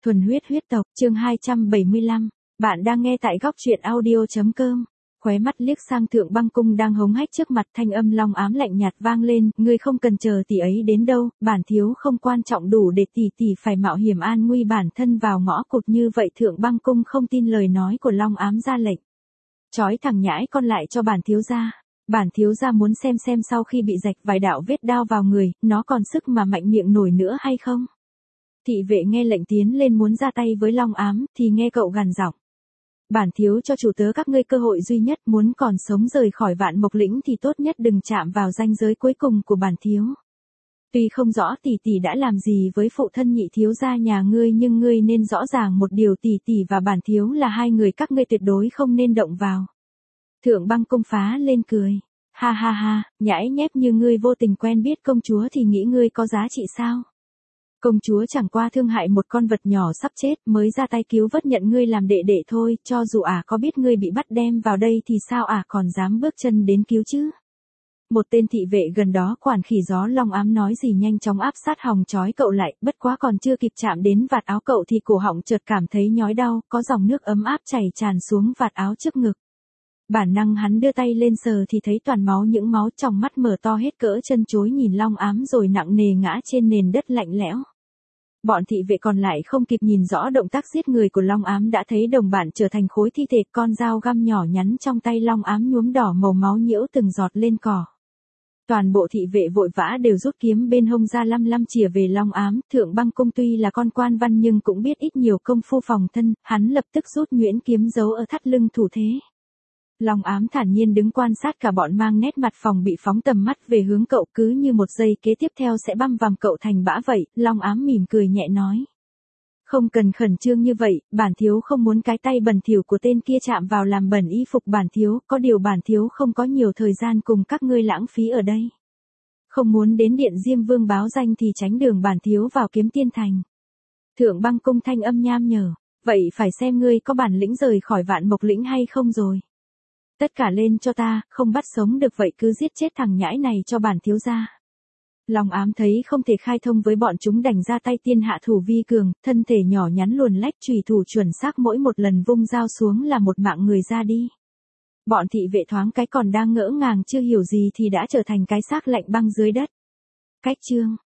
Thuần huyết huyết tộc, chương 275. Bạn đang nghe tại góc truyện audio.com. Khóe mắt liếc sang Thượng Băng Cung đang hống hách trước mặt, thanh âm long ám lạnh nhạt vang lên, ngươi không cần chờ tỷ ấy đến đâu, bản thiếu không quan trọng đủ để tỷ phải mạo hiểm an nguy bản thân vào ngõ cụt như vậy. Thượng Băng Cung không tin lời nói của long ám, ra lệnh. Chói thằng nhãi con lại cho bản thiếu gia. Bản thiếu gia muốn xem sau khi bị rạch vài đạo vết đao vào người, nó còn sức mà mạnh miệng nổi nữa hay không? Thị vệ nghe lệnh tiến lên muốn ra tay với long ám, thì nghe cậu gằn giọng. Bản thiếu cho chủ tớ các ngươi cơ hội duy nhất, muốn còn sống rời khỏi Vạn Mộc Lĩnh thì tốt nhất đừng chạm vào ranh giới cuối cùng của bản thiếu. Tuy không rõ tỷ đã làm gì với phụ thân nhị thiếu gia nhà ngươi, nhưng ngươi nên rõ ràng một điều, tỷ và bản thiếu là hai người các ngươi tuyệt đối không nên động vào. Thượng Băng Cung phá lên cười. Ha ha ha, nhãi nhép như ngươi vô tình quen biết công chúa thì nghĩ ngươi có giá trị sao? Công chúa chẳng qua thương hại một con vật nhỏ sắp chết mới ra tay cứu vớt, nhận ngươi làm đệ đệ thôi, cho dù có biết ngươi bị bắt đem vào đây thì sao còn dám bước chân đến cứu chứ? Một tên thị vệ gần đó quản khỉ gió long ám nói gì nhanh chóng áp sát hòng trói cậu lại, bất quá còn chưa kịp chạm đến vạt áo cậu thì cổ họng chợt cảm thấy nhói đau, có dòng nước ấm áp chảy tràn xuống vạt áo trước ngực. Bản năng hắn đưa tay lên sờ thì thấy toàn máu, những máu, trong mắt mở to hết cỡ chân chối nhìn long ám rồi nặng nề ngã trên nền đất lạnh lẽo. Bọn thị vệ còn lại không kịp nhìn rõ động tác giết người của long ám đã thấy đồng bạn trở thành khối thi thể, con dao găm nhỏ nhắn trong tay long ám nhuốm đỏ màu máu nhiễu từng giọt lên cỏ. Toàn bộ thị vệ vội vã đều rút kiếm bên hông ra lăm chìa về long ám. Thượng Băng Cung tuy là con quan văn nhưng cũng biết ít nhiều công phu phòng thân, hắn lập tức rút nhuyễn kiếm giấu ở thắt lưng thủ thế. Long ám thản nhiên đứng quan sát cả bọn, mang nét mặt phòng bị, phóng tầm mắt về hướng cậu, cứ như một giây kế tiếp theo sẽ băm vằm cậu thành bã vậy. Long ám mỉm cười nhẹ nói. Không cần khẩn trương như vậy, bản thiếu không muốn cái tay bẩn thỉu của tên kia chạm vào làm bẩn y phục bản thiếu, có điều bản thiếu không có nhiều thời gian cùng các ngươi lãng phí ở đây. Không muốn đến điện Diêm Vương báo danh thì tránh đường bản thiếu vào Kiếm Tiên Thành. Thượng Băng Cung thanh âm nham nhở, vậy phải xem ngươi có bản lĩnh rời khỏi Vạn Mộc Lĩnh hay không rồi. Tất cả lên cho ta, không bắt sống được vậy cứ giết chết thằng nhãi này cho bản thiếu gia. Long ám thấy không thể khai thông với bọn chúng đành ra tay tiên hạ thủ vi cường, thân thể nhỏ nhắn luồn lách, chùy thủ chuẩn xác, mỗi một lần vung dao xuống là một mạng người ra đi. Bọn thị vệ thoáng cái còn đang ngỡ ngàng chưa hiểu gì thì đã trở thành cái xác lạnh băng dưới đất. Cách chương